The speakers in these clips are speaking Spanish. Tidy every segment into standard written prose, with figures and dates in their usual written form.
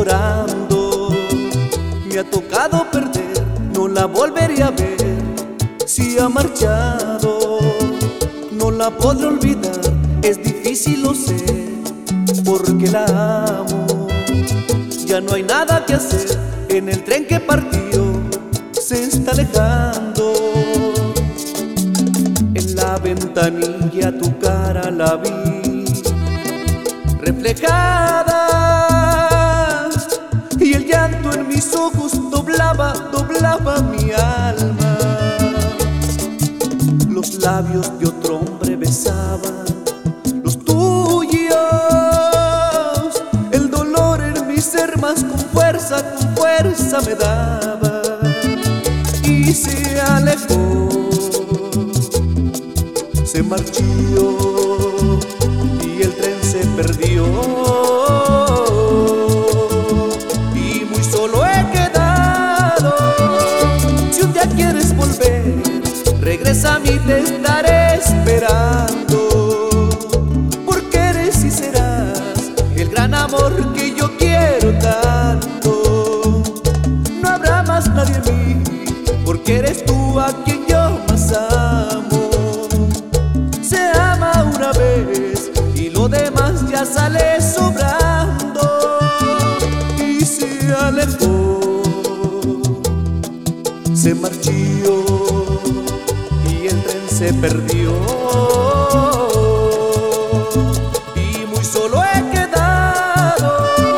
llorando. Me ha tocado perder, no la volvería a ver. Si ha marchado, no la podré olvidar. Es difícil, lo sé, porque la amo. Ya no hay nada que hacer, en el tren que partió se está alejando. En la ventanilla tu cara la vi reflejada, y el llanto en mis ojos doblaba mi alma. Los labios de otro hombre besaban los tuyos, el dolor en mi ser más con fuerza me daba. Y se alejó, se marchó y el tren se perdió. Y muy solo he quedado. Si un día quieres volver, regresa a mí, te estaré esperando. Porque eres y serás el gran amor que yo quiero tanto. No habrá más nadie en mí, porque eres tú a quien yo más amo. Se ama una vez y lo demás ya sale sobrando. Y se alejó, se marchó y el tren se perdió. Y muy solo he quedado.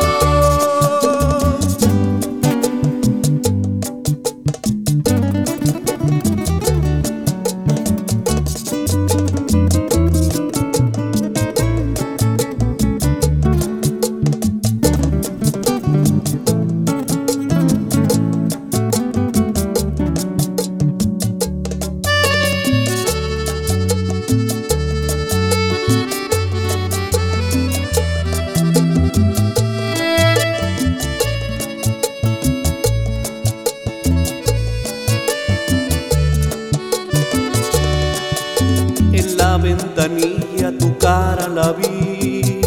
En la ventanilla tu cara la vi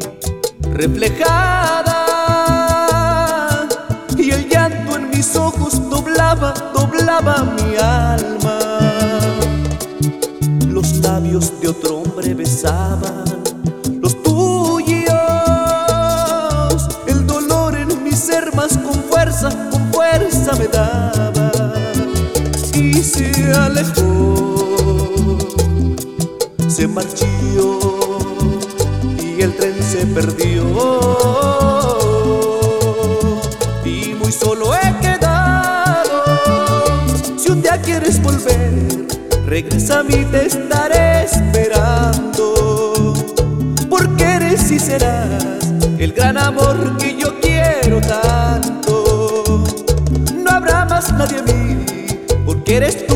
reflejada, y el llanto en mis ojos doblaba mi alma. Los labios de otro hombre besaban los tuyos, el dolor en mi ser más con fuerza me daba. Y se alejó, se marchó y el tren se perdió. Y muy solo he quedado. Si un día quieres volver, regresa a mí, te estaré esperando. Porque eres y serás el gran amor que yo quiero tanto. No habrá más nadie a mí, porque eres tú